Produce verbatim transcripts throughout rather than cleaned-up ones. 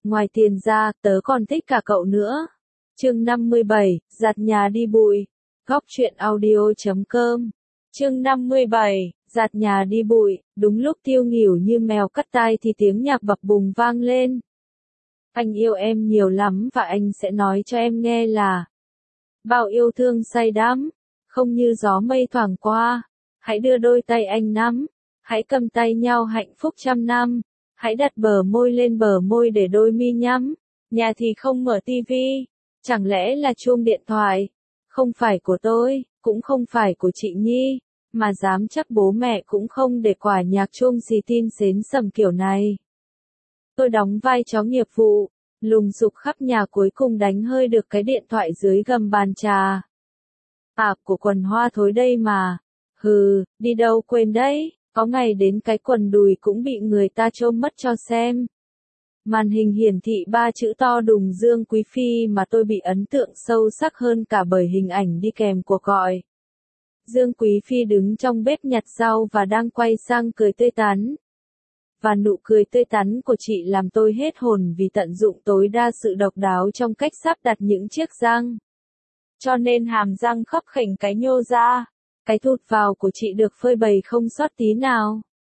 ngoài tiền ra, tớ còn thích cả cậu nữa. Chương năm mươi bảy, giặt nhà đi bụi. Góc truyện audio chấm com. Chương năm mươi bảy, giặt nhà đi bụi. Đúng lúc Tiêu Nghỉu như mèo cắt tai thì tiếng nhạc bập bùng vang lên. Anh yêu em nhiều lắm và anh sẽ nói cho em nghe là bao yêu thương say đắm, không như gió mây thoảng qua. Hãy đưa đôi tay anh nắm, hãy cầm tay nhau hạnh phúc trăm năm. Hãy đặt bờ môi lên bờ môi để đôi mi nhắm. Nhà thì không mở tivi, chẳng lẽ là chuông điện thoại? Không phải của tôi, cũng không phải của chị Nhi, mà dám chắc bố mẹ cũng không để quả nhạc chuông xì tin xến sầm kiểu này. Tôi đóng vai chó nghiệp vụ, lùng sục khắp nhà cuối cùng đánh hơi được cái điện thoại dưới gầm bàn trà. À, của quần hoa thối đây mà. Hừ, đi đâu quên đấy, có ngày đến cái quần đùi cũng bị người ta trôm mất cho xem. Màn hình hiển thị ba chữ to đùng Dương Quý Phi mà tôi bị ấn tượng sâu sắc hơn cả bởi hình ảnh đi kèm cuộc gọi. Dương Quý Phi đứng trong bếp nhặt rau và đang quay sang cười tươi tắn. Và nụ cười tươi tắn của chị làm tôi hết hồn vì tận dụng tối đa sự độc đáo trong cách sắp đặt những chiếc răng. Cho nên hàm răng khấp khểnh cái nhô ra, cái thụt vào của chị được phơi bày không sót tí nào.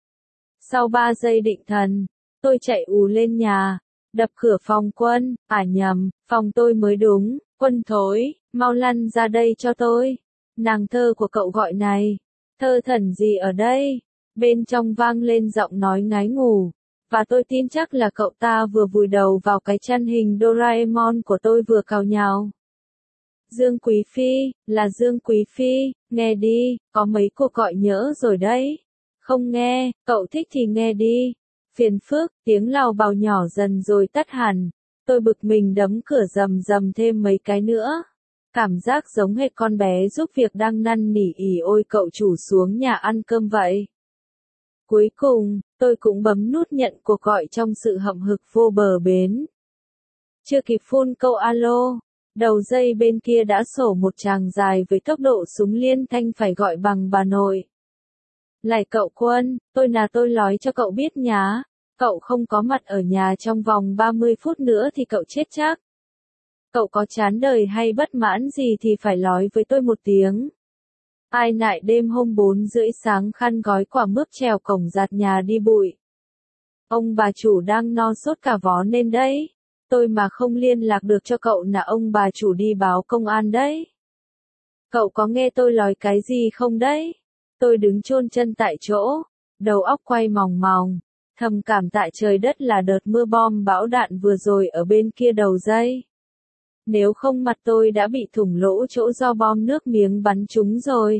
Sau ba giây định thần, tôi chạy ù lên nhà, đập cửa phòng Quân, à nhầm, phòng tôi mới đúng. Quân thối, mau lăn ra đây cho tôi. Nàng thơ của cậu gọi này, thơ thần gì ở đây? Bên trong vang lên giọng nói ngái ngủ, và tôi tin chắc là cậu ta vừa vùi đầu vào cái chăn hình Doraemon của tôi vừa cào nhào. Dương Quý Phi, là Dương Quý Phi, nghe đi, có mấy cuộc gọi nhỡ rồi đấy. Không nghe, cậu thích thì nghe đi. Phiền phức, tiếng lào bào nhỏ dần rồi tắt hẳn. Tôi bực mình đấm cửa rầm rầm thêm mấy cái nữa. Cảm giác giống hệt con bé giúp việc đang năn nỉ ỉ ôi cậu chủ xuống nhà ăn cơm vậy. Cuối cùng, tôi cũng bấm nút nhận cuộc gọi trong sự hậm hực vô bờ bến. Chưa kịp phone câu alo, đầu dây bên kia đã sổ một tràng dài với tốc độ súng liên thanh phải gọi bằng bà nội. Lại cậu Quân, tôi là tôi nói cho cậu biết nhá, cậu không có mặt ở nhà trong vòng ba mươi phút nữa thì cậu chết chắc. Cậu có chán đời hay bất mãn gì thì phải nói với tôi một tiếng. Ai nại đêm hôm bốn rưỡi sáng khăn gói quả mướp trèo cổng giặt nhà đi bụi. Ông bà chủ đang no sốt cả vó nên đấy. Tôi mà không liên lạc được cho cậu là ông bà chủ đi báo công an đấy. Cậu có nghe tôi nói cái gì không đấy? Tôi đứng chôn chân tại chỗ, đầu óc quay mòng mòng, thầm cảm tạ trời đất là đợt mưa bom bão đạn vừa rồi ở bên kia đầu dây. Nếu không mặt tôi đã bị thủng lỗ chỗ do bom nước miếng bắn trúng rồi.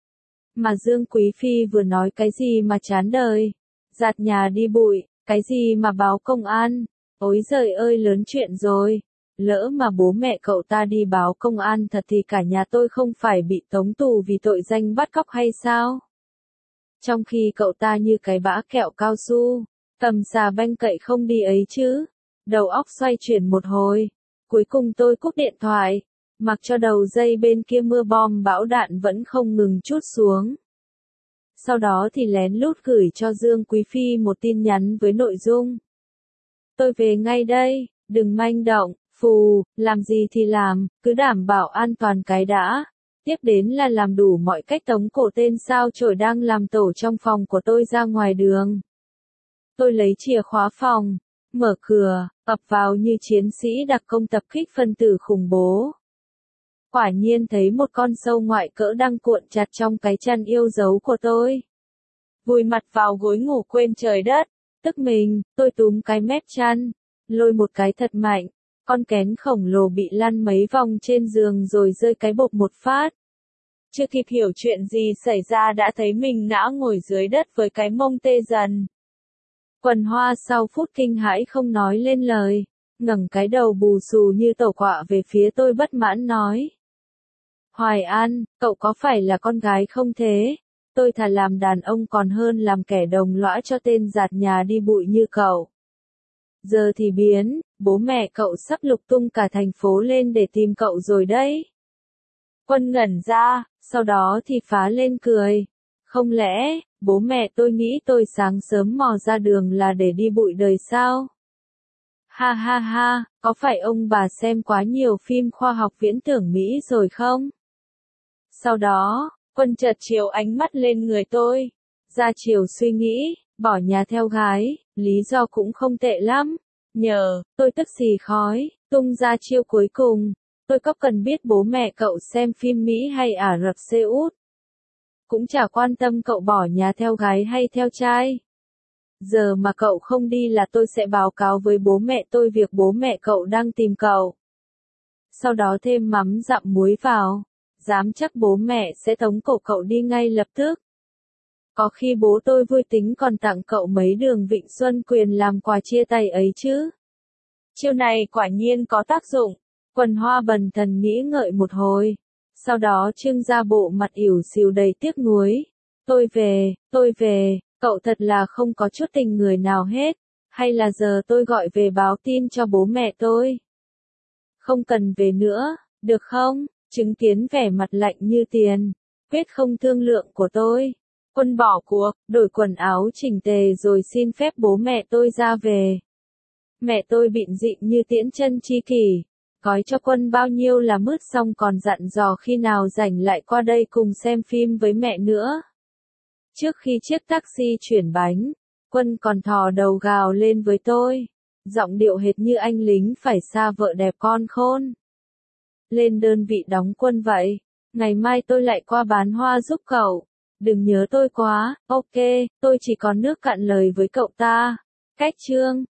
Mà Dương Quý Phi vừa nói cái gì mà chán đời, giặt nhà đi bụi, cái gì mà báo công an, ối giời ơi lớn chuyện rồi, lỡ mà bố mẹ cậu ta đi báo công an thật thì cả nhà tôi không phải bị tống tù vì tội danh bắt cóc hay sao? Trong khi cậu ta như cái bã kẹo cao su, tầm xà banh cậy không đi ấy chứ, đầu óc xoay chuyển một hồi. Cuối cùng tôi cúp điện thoại, mặc cho đầu dây bên kia mưa bom bão đạn vẫn không ngừng trút xuống. Sau đó thì lén lút gửi cho Dương Quý Phi một tin nhắn với nội dung. Tôi về ngay đây, đừng manh động, phù, làm gì thì làm, cứ đảm bảo an toàn cái đã. Tiếp đến là làm đủ mọi cách tống cổ tên sao chổi đang làm tổ trong phòng của tôi ra ngoài đường. Tôi lấy chìa khóa phòng, mở cửa, ập vào như chiến sĩ đặc công tập kích phân tử khủng bố. Quả nhiên thấy một con sâu ngoại cỡ đang cuộn chặt trong cái chăn yêu dấu của tôi. Vùi mặt vào gối ngủ quên trời đất, tức mình, tôi túm cái mép chăn, lôi một cái thật mạnh, con kén khổng lồ bị lăn mấy vòng trên giường rồi rơi cái bộp một phát. Chưa kịp hiểu chuyện gì xảy ra đã thấy mình ngã ngồi dưới đất với cái mông tê dần. Quần Hoa sau phút kinh hãi không nói lên lời, ngẩng cái đầu bù xù như tẩu quạ về phía tôi bất mãn nói. Hoài An, cậu có phải là con gái không thế? Tôi thà làm đàn ông còn hơn làm kẻ đồng lõa cho tên giặt nhà đi bụi như cậu. Giờ thì biến, bố mẹ cậu sắp lục tung cả thành phố lên để tìm cậu rồi đấy. Quân ngẩn ra, sau đó thì phá lên cười. Không lẽ, bố mẹ tôi nghĩ tôi sáng sớm mò ra đường là để đi bụi đời sao? Ha ha ha, có phải ông bà xem quá nhiều phim khoa học viễn tưởng Mỹ rồi không? Sau đó, Quân chợt chiếu ánh mắt lên người tôi. Ra chiều suy nghĩ, bỏ nhà theo gái, lý do cũng không tệ lắm. Nhờ, tôi tức xì khói, tung ra chiêu cuối cùng. Tôi có cần biết bố mẹ cậu xem phim Mỹ hay Ả Rập Xê Út. Cũng chả quan tâm cậu bỏ nhà theo gái hay theo trai. Giờ mà cậu không đi là tôi sẽ báo cáo với bố mẹ tôi việc bố mẹ cậu đang tìm cậu. Sau đó thêm mắm dặm muối vào. Dám chắc bố mẹ sẽ tống cổ cậu đi ngay lập tức. Có khi bố tôi vui tính còn tặng cậu mấy đường Vịnh Xuân Quyền làm quà chia tay ấy chứ. Chiêu này quả nhiên có tác dụng. Quần Hoa bần thần nghĩ ngợi một hồi. Sau đó trưng ra bộ mặt ỉu xìu đầy tiếc nuối. Tôi về, tôi về, cậu thật là không có chút tình người nào hết. Hay là giờ tôi gọi về báo tin cho bố mẹ tôi? Không cần về nữa, được không? Chứng kiến vẻ mặt lạnh như tiền, quyết không thương lượng của tôi. Quân bỏ cuộc, đổi quần áo chỉnh tề rồi xin phép bố mẹ tôi ra về. Mẹ tôi bịn rịn như tiễn chân chi kỷ, gói cho Quân bao nhiêu là mứt xong còn dặn dò khi nào rảnh lại qua đây cùng xem phim với mẹ nữa. Trước khi chiếc taxi chuyển bánh, Quân còn thò đầu gào lên với tôi, giọng điệu hệt như anh lính phải xa vợ đẹp con khôn. Lên đơn vị đóng quân vậy, ngày mai tôi lại qua bán hoa giúp cậu. Đừng nhớ tôi quá, ok, tôi chỉ còn nước cạn lời với cậu ta. Cách chương